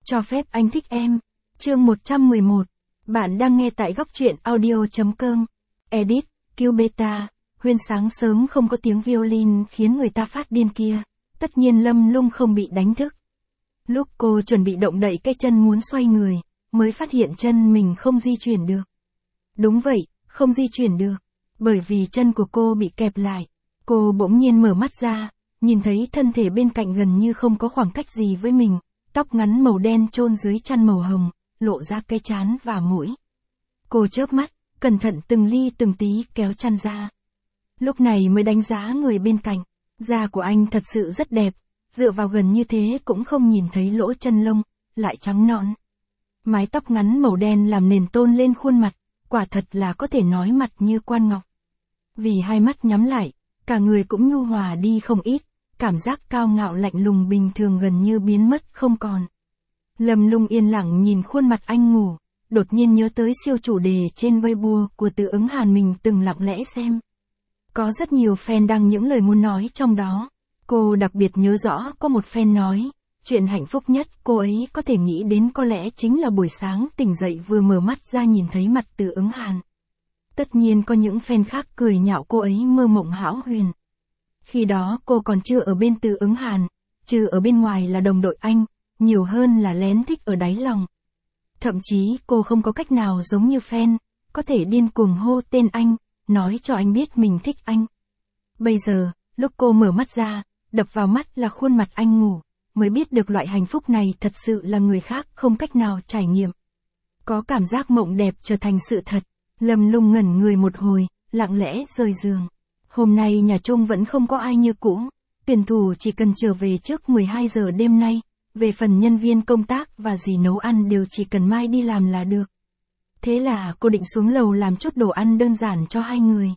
Cho phép anh thích em. Chương 111. Bạn đang nghe tại góc truyện audio.com. Edit, Q Beta. Huyên sáng sớm không có tiếng violin khiến người ta phát điên kia. Tất nhiên Lâm Lung không bị đánh thức. Lúc cô chuẩn bị động đậy cái chân muốn xoay người, mới phát hiện chân mình không di chuyển được. Đúng vậy, không di chuyển được. Bởi vì chân của cô bị kẹp lại. Cô bỗng nhiên mở mắt ra, nhìn thấy thân thể bên cạnh gần như không có khoảng cách gì với mình. Tóc ngắn màu đen chôn dưới chăn màu hồng, lộ ra cái trán và mũi. Cô chớp mắt, cẩn thận từng ly từng tí kéo chăn ra. Lúc này mới đánh giá người bên cạnh. Da của anh thật sự rất đẹp, dựa vào gần như thế cũng không nhìn thấy lỗ chân lông, lại trắng nõn. Mái tóc ngắn màu đen làm nền tôn lên khuôn mặt, quả thật là có thể nói mặt như quan ngọc. Vì hai mắt nhắm lại, cả người cũng nhu hòa đi không ít, cảm giác cao ngạo lạnh lùng bình thường gần như biến mất không còn. Lâm Lung yên lặng nhìn khuôn mặt anh ngủ, đột nhiên nhớ tới siêu chủ đề trên Weibo của Từ Ứng Hàn mình từng lặng lẽ xem. Có rất nhiều fan đăng những lời muốn nói trong đó. Cô đặc biệt nhớ rõ có một fan nói, chuyện hạnh phúc nhất cô ấy có thể nghĩ đến có lẽ chính là buổi sáng tỉnh dậy vừa mở mắt ra nhìn thấy mặt Từ Ứng Hàn. Tất nhiên có những fan khác cười nhạo cô ấy mơ mộng hão huyền. Khi đó cô còn chưa ở bên Từ Ứng Hàn, trừ ở bên ngoài là đồng đội anh, nhiều hơn là lén thích ở đáy lòng. Thậm chí cô không có cách nào giống như fan, có thể điên cuồng hô tên anh, nói cho anh biết mình thích anh. Bây giờ, lúc cô mở mắt ra, đập vào mắt là khuôn mặt anh ngủ, mới biết được loại hạnh phúc này thật sự là người khác không cách nào trải nghiệm. Có cảm giác mộng đẹp trở thành sự thật. Lâm Lung ngẩn người một hồi, lặng lẽ rời giường. Hôm nay nhà Trung vẫn không có ai như cũ, tuyển thủ chỉ cần trở về trước 12 giờ đêm nay, về phần nhân viên công tác và gì nấu ăn đều chỉ cần mai đi làm là được. Thế là cô định xuống lầu làm chút đồ ăn đơn giản cho hai người.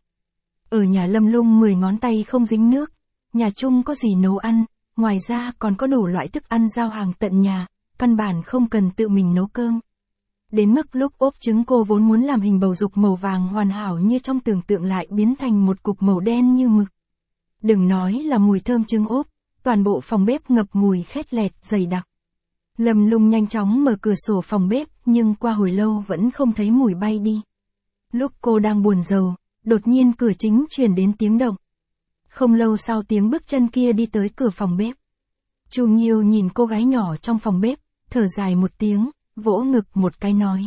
Ở nhà Lâm Lung 10 ngón tay không dính nước, nhà Trung có gì nấu ăn, ngoài ra còn có đủ loại thức ăn giao hàng tận nhà, căn bản không cần tự mình nấu cơm. Đến mức lúc ốp trứng cô vốn muốn làm hình bầu dục màu vàng hoàn hảo như trong tưởng tượng lại biến thành một cục màu đen như mực. Đừng nói là mùi thơm trứng ốp, toàn bộ phòng bếp ngập mùi khét lẹt dày đặc. Lâm Lung nhanh chóng mở cửa sổ phòng bếp nhưng qua hồi lâu vẫn không thấy mùi bay đi. Lúc cô đang buồn rầu, đột nhiên cửa chính truyền đến tiếng động. Không lâu sau tiếng bước chân kia đi tới cửa phòng bếp. Chu Nghiêu nhìn cô gái nhỏ trong phòng bếp, thở dài một tiếng, vỗ ngực một cái nói.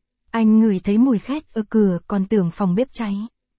Anh ngửi thấy mùi khét ở cửa còn tưởng phòng bếp cháy.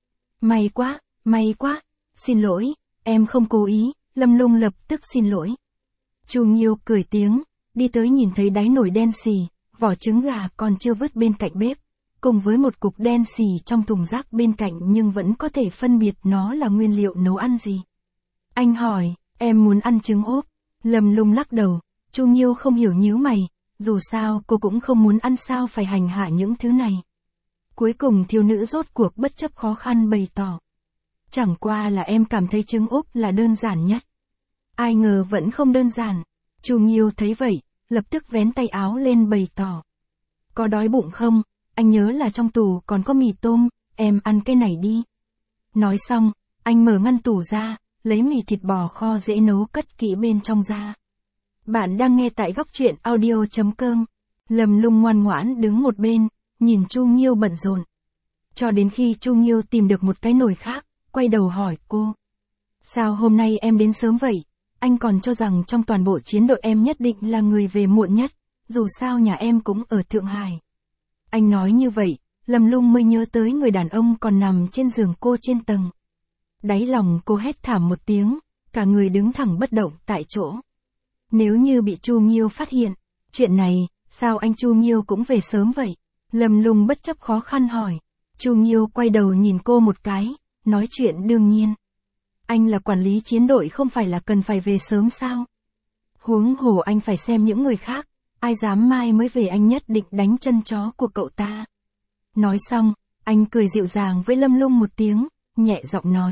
May quá, xin lỗi, em không cố ý, Lâm Lung lập tức xin lỗi. Chu Nghiêu cười tiếng, đi tới nhìn thấy đáy nồi đen xì, vỏ trứng gà còn chưa vứt bên cạnh bếp, cùng với một cục đen xì trong thùng rác bên cạnh nhưng vẫn có thể phân biệt nó là nguyên liệu nấu ăn gì. Anh hỏi, em muốn ăn trứng ốp? Lâm Lung lắc đầu, Chu Nghiêu không hiểu nhíu mày, dù sao cô cũng không muốn ăn sao phải hành hạ những thứ này. Cuối cùng thiếu nữ rốt cuộc bất chấp khó khăn bày tỏ. Chẳng qua là em cảm thấy trứng ốp là đơn giản nhất. Ai ngờ vẫn không đơn giản. Chu Nghiêu thấy vậy, lập tức vén tay áo lên bày tỏ. Có đói bụng không? Anh nhớ là trong tủ còn có mì tôm, em ăn cái này đi. Nói xong, anh mở ngăn tủ ra, lấy mì thịt bò kho dễ nấu cất kỹ bên trong ra. Bạn đang nghe tại góc truyện audio.com. Lâm Lung ngoan ngoãn đứng một bên, nhìn Chu Nghiêu bận rộn. Cho đến khi Chu Nghiêu tìm được một cái nồi khác, quay đầu hỏi cô. Sao hôm nay em đến sớm vậy? Anh còn cho rằng trong toàn bộ chiến đội em nhất định là người về muộn nhất, dù sao nhà em cũng ở Thượng Hải. Anh nói như vậy, Lâm Lung mới nhớ tới người đàn ông còn nằm trên giường cô trên tầng. Đáy lòng cô hét thảm một tiếng, cả người đứng thẳng bất động tại chỗ. Nếu như bị Chu Nghiêu phát hiện, chuyện này, sao anh Chu Nghiêu cũng về sớm vậy? Lâm Lung bất chấp khó khăn hỏi. Chu Nghiêu quay đầu nhìn cô một cái, nói chuyện đương nhiên. Anh là quản lý chiến đội không phải là cần phải về sớm sao? Huống hồ anh phải xem những người khác, ai dám mai mới về anh nhất định đánh chân chó của cậu ta. Nói xong, anh cười dịu dàng với Lâm Lung một tiếng, nhẹ giọng nói.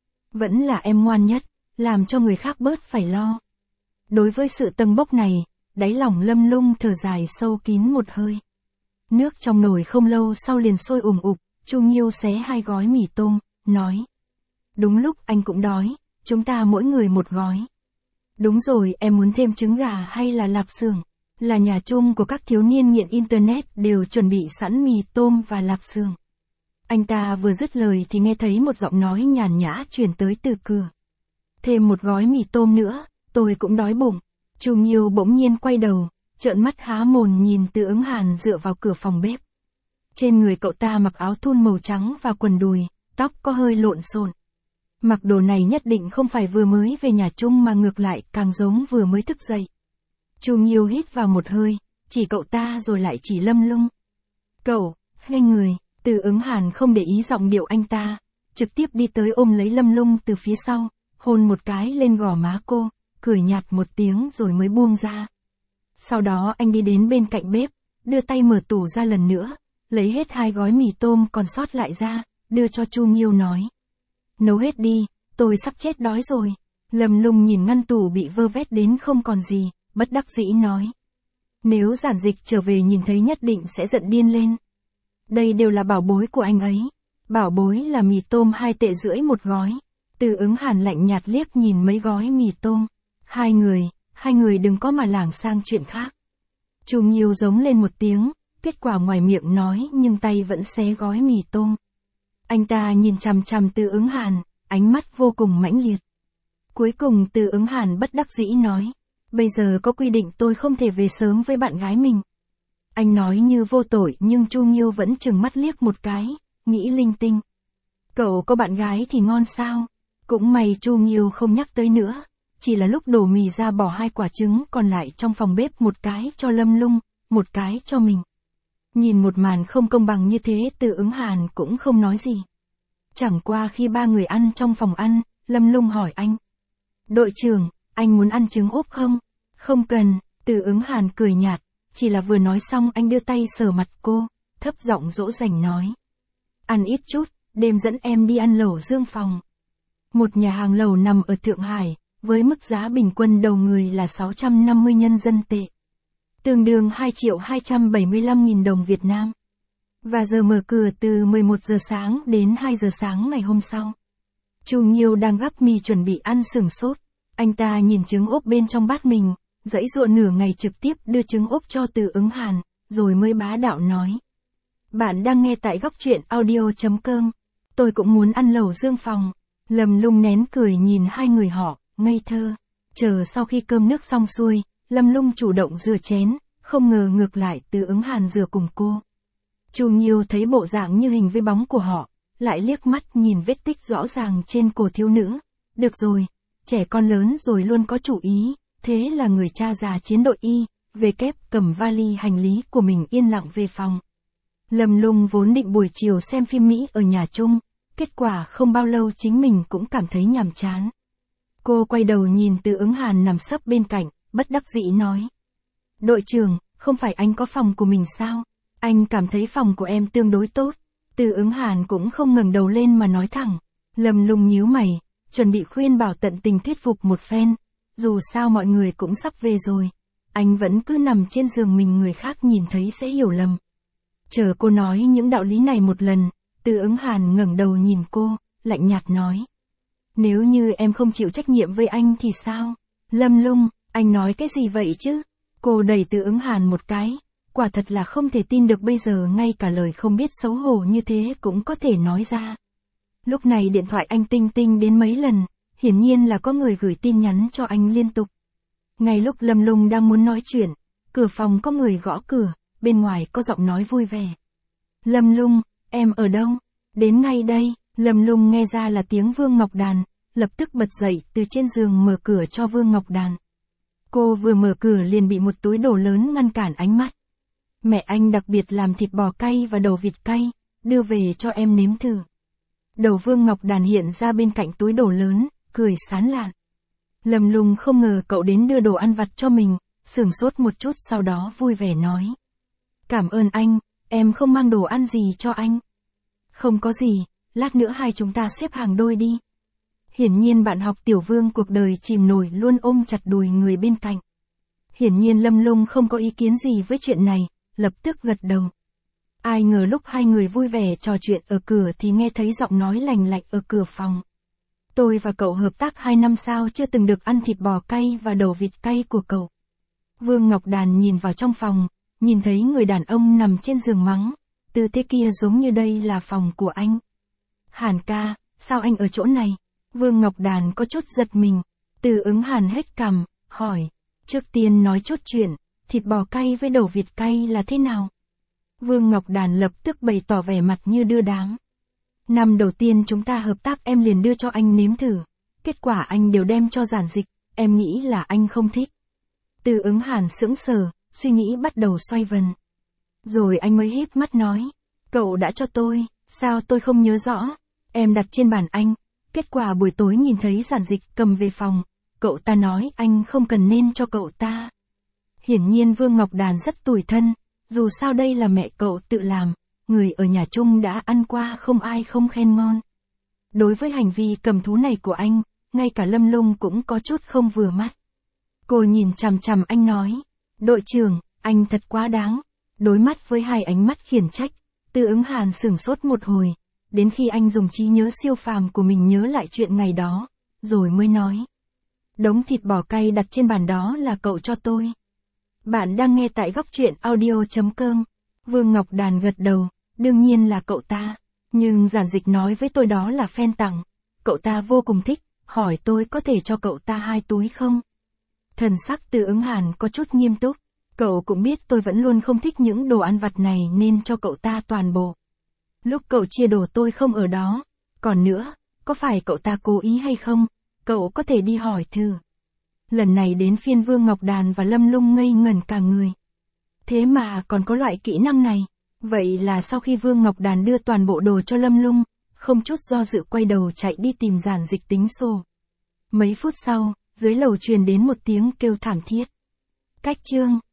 Vẫn là em ngoan nhất, làm cho người khác bớt phải lo. Đối với sự tâng bốc này, đáy lòng Lâm Lung thở dài sâu kín một hơi. Nước trong nồi không lâu sau liền sôi ùm ụp, Chu Nghiêu xé 2 gói mì tôm, nói. Đúng lúc anh cũng đói, chúng ta mỗi người một gói. Đúng rồi, em muốn thêm trứng gà hay là lạp xưởng? Là nhà chung của các thiếu niên nghiện Internet đều chuẩn bị sẵn mì tôm và lạp xưởng. Anh ta vừa dứt lời thì nghe thấy một giọng nói nhàn nhã truyền tới từ cửa. Thêm một gói mì tôm nữa, tôi cũng đói bụng. Chu Nghiêu bỗng nhiên quay đầu, trợn mắt há mồm nhìn Từ Ứng Hàn dựa vào cửa phòng bếp. Trên người cậu ta mặc áo thun màu trắng và quần đùi, tóc có hơi lộn xộn. Mặc đồ này nhất định không phải vừa mới về nhà chung mà ngược lại càng giống vừa mới thức dậy. Chu Nghiêu hít vào một hơi, chỉ cậu ta rồi lại chỉ Lâm Lung. Cậu, hai người, Từ Ứng Hàn không để ý giọng điệu anh ta, trực tiếp đi tới ôm lấy Lâm Lung từ phía sau, hôn một cái lên gò má cô, cười nhạt một tiếng rồi mới buông ra. Sau đó anh đi đến bên cạnh bếp, đưa tay mở tủ ra lần nữa, lấy hết 2 gói mì tôm còn sót lại ra, đưa cho Chu Nghiêu nói. Nấu hết đi, tôi sắp chết đói rồi. Lâm Lung nhìn ngăn tủ bị vơ vét đến không còn gì, bất đắc dĩ nói. Nếu Giản Dịch trở về nhìn thấy nhất định sẽ giận điên lên. Đây đều là bảo bối của anh ấy. Bảo bối là mì tôm 2 tệ rưỡi một gói. Từ Ứng Hàn lạnh nhạt liếc nhìn mấy gói mì tôm. Hai người đừng có mà lảng sang chuyện khác. Chu Nghiêu giống lên một tiếng, kết quả ngoài miệng nói nhưng tay vẫn xé gói mì tôm. Anh ta nhìn chằm chằm Từ Ứng Hàn, ánh mắt vô cùng mãnh liệt. Cuối cùng Từ Ứng Hàn bất đắc dĩ nói, bây giờ có quy định tôi không thể về sớm với bạn gái mình. Anh nói như vô tội nhưng Chu Nghiêu vẫn trừng mắt liếc một cái, nghĩ linh tinh. Cậu có bạn gái thì ngon sao? Cũng may Chu Nghiêu không nhắc tới nữa, chỉ là lúc đổ mì ra bỏ 2 quả trứng còn lại trong phòng bếp, một cái cho Lâm Lung, một cái cho mình. Nhìn một màn không công bằng như thế Từ Ứng Hàn cũng không nói gì. Chẳng qua khi 3 người ăn trong phòng ăn, Lâm Lung hỏi anh. Đội trưởng, anh muốn ăn trứng ốp không? Không cần, Từ Ứng Hàn cười nhạt, chỉ là vừa nói xong anh đưa tay sờ mặt cô, thấp giọng dỗ dành nói. Ăn ít chút, đêm dẫn em đi ăn lẩu Dương Phòng. Một nhà hàng lẩu nằm ở Thượng Hải, với mức giá bình quân đầu người là 650 nhân dân tệ. Tương đương 2.275.000 đồng Việt Nam. Và giờ mở cửa từ 11 giờ sáng đến 2 giờ sáng ngày hôm sau. Chu Nghiêu đang gắp mì chuẩn bị ăn sửng sốt. Anh ta nhìn trứng ốp bên trong bát mình, giãy giụa nửa ngày trực tiếp đưa trứng ốp cho Từ Ứng Hàn, rồi mới bá đạo nói. Bạn đang nghe tại góc truyện audio.com. Tôi cũng muốn ăn lẩu Dương Phòng. Lâm Lung nén cười nhìn hai người họ, ngây thơ. Chờ sau khi cơm nước xong xuôi, Lâm Lung chủ động rửa chén, không ngờ ngược lại Từ Ứng Hàn rửa cùng cô. Chu Nghiêu thấy bộ dạng như hình với bóng của họ, lại liếc mắt nhìn vết tích rõ ràng trên cổ thiếu nữ. Được rồi, trẻ con lớn rồi luôn có chủ ý, thế là người cha già chiến đội Y, về kép cầm vali hành lý của mình yên lặng về phòng. Lâm Lung vốn định buổi chiều xem phim Mỹ ở nhà chung, kết quả không bao lâu chính mình cũng cảm thấy nhàm chán. Cô quay đầu nhìn Từ Ứng Hàn nằm sấp bên cạnh, bất đắc dĩ nói. Đội trưởng, không phải anh có phòng của mình sao? Anh cảm thấy phòng của em tương đối tốt. Từ Ứng Hàn cũng không ngẩng đầu lên mà nói thẳng. Lâm Lung nhíu mày, chuẩn bị khuyên bảo tận tình thuyết phục một phen. Dù sao mọi người cũng sắp về rồi. Anh vẫn cứ nằm trên giường mình, người khác nhìn thấy sẽ hiểu lầm. Chờ cô nói những đạo lý này một lần, Từ Ứng Hàn ngẩng đầu nhìn cô, lạnh nhạt nói. Nếu như em không chịu trách nhiệm với anh thì sao? Lâm Lung, anh nói cái gì vậy chứ? Cô đẩy Từ Ứng Hàn một cái. Quả thật là không thể tin được bây giờ ngay cả lời không biết xấu hổ như thế cũng có thể nói ra. Lúc này điện thoại anh tinh tinh đến mấy lần, hiển nhiên là có người gửi tin nhắn cho anh liên tục. Ngay lúc Lâm Lung đang muốn nói chuyện, cửa phòng có người gõ cửa, bên ngoài có giọng nói vui vẻ. Lâm Lung, em ở đâu? Đến ngay đây. Lâm Lung nghe ra là tiếng Vương Ngọc Đàn, lập tức bật dậy từ trên giường mở cửa cho Vương Ngọc Đàn. Cô vừa mở cửa liền bị một túi đồ lớn ngăn cản ánh mắt. Mẹ anh đặc biệt làm thịt bò cay và đầu vịt cay, đưa về cho em nếm thử. Đầu Vương Ngọc Đàn hiện ra bên cạnh túi đồ lớn, cười sán lạn. Lâm Lung không ngờ cậu đến đưa đồ ăn vặt cho mình, sửng sốt một chút sau đó vui vẻ nói. Cảm ơn anh, em không mang đồ ăn gì cho anh. Không có gì, lát nữa hai chúng ta xếp hàng đôi đi. Hiển nhiên bạn học Tiểu Vương cuộc đời chìm nổi luôn ôm chặt đùi người bên cạnh. Hiển nhiên Lâm Lung không có ý kiến gì với chuyện này, lập tức gật đầu. Ai ngờ lúc hai người vui vẻ trò chuyện ở cửa thì nghe thấy giọng nói lành lạnh ở cửa phòng. Tôi và cậu hợp tác 2 năm sao chưa từng được ăn thịt bò cay và đầu vịt cay của cậu. Vương Ngọc Đàn nhìn vào trong phòng, nhìn thấy người đàn ông nằm trên giường mắng. Tư thế kia giống như đây là phòng của anh. Hàn ca, sao anh ở chỗ này? Vương Ngọc Đàn có chút giật mình. Từ Ứng Hàn hết cằm, hỏi. Trước tiên nói chốt chuyện, thịt bò cay với đậu vịt cay là thế nào? Vương Ngọc Đàn lập tức bày tỏ vẻ mặt như đưa đám. Năm đầu tiên chúng ta hợp tác em liền đưa cho anh nếm thử. Kết quả anh đều đem cho Giản Dịch, em nghĩ là anh không thích. Từ Ứng Hàn sững sờ, suy nghĩ bắt đầu xoay vần. Rồi anh mới híp mắt nói. Cậu đã cho tôi, sao tôi không nhớ rõ? Em đặt trên bàn anh. Kết quả buổi tối nhìn thấy Giản Dịch cầm về phòng. Cậu ta nói anh không cần nên cho cậu ta. Hiển nhiên Vương Ngọc Đàn rất tủi thân. Dù sao đây là mẹ cậu tự làm. Người ở nhà chung đã ăn qua không ai không khen ngon. Đối với hành vi cầm thú này của anh, ngay cả Lâm Lung cũng có chút không vừa mắt. Cô nhìn chằm chằm anh nói. Đội trưởng, anh thật quá đáng. Đối mắt với hai ánh mắt khiển trách, Từ Ứng Hàn sửng sốt một hồi. Đến khi anh dùng trí nhớ siêu phàm của mình nhớ lại chuyện ngày đó, rồi mới nói. Đống thịt bò cay đặt trên bàn đó là cậu cho tôi. Bạn đang nghe tại góc truyện audio.com. Vương Ngọc Đàn gật đầu, đương nhiên là cậu ta. Nhưng Giản Dịch nói với tôi đó là fan tặng. Cậu ta vô cùng thích, hỏi tôi có thể cho cậu ta 2 túi không? Thần sắc Từ Ứng Hàn có chút nghiêm túc. Cậu cũng biết tôi vẫn luôn không thích những đồ ăn vặt này nên cho cậu ta toàn bộ. Lúc cậu chia đồ tôi không ở đó. Còn nữa, có phải cậu ta cố ý hay không? Cậu có thể đi hỏi thử. Lần này đến phiên Vương Ngọc Đàn và Lâm Lung ngây ngẩn cả người. Thế mà còn có loại kỹ năng này. Vậy là sau khi Vương Ngọc Đàn đưa toàn bộ đồ cho Lâm Lung, không chút do dự quay đầu chạy đi tìm Giản Dịch tính sổ. Mấy phút sau, dưới lầu truyền đến một tiếng kêu thảm thiết. Cách chương.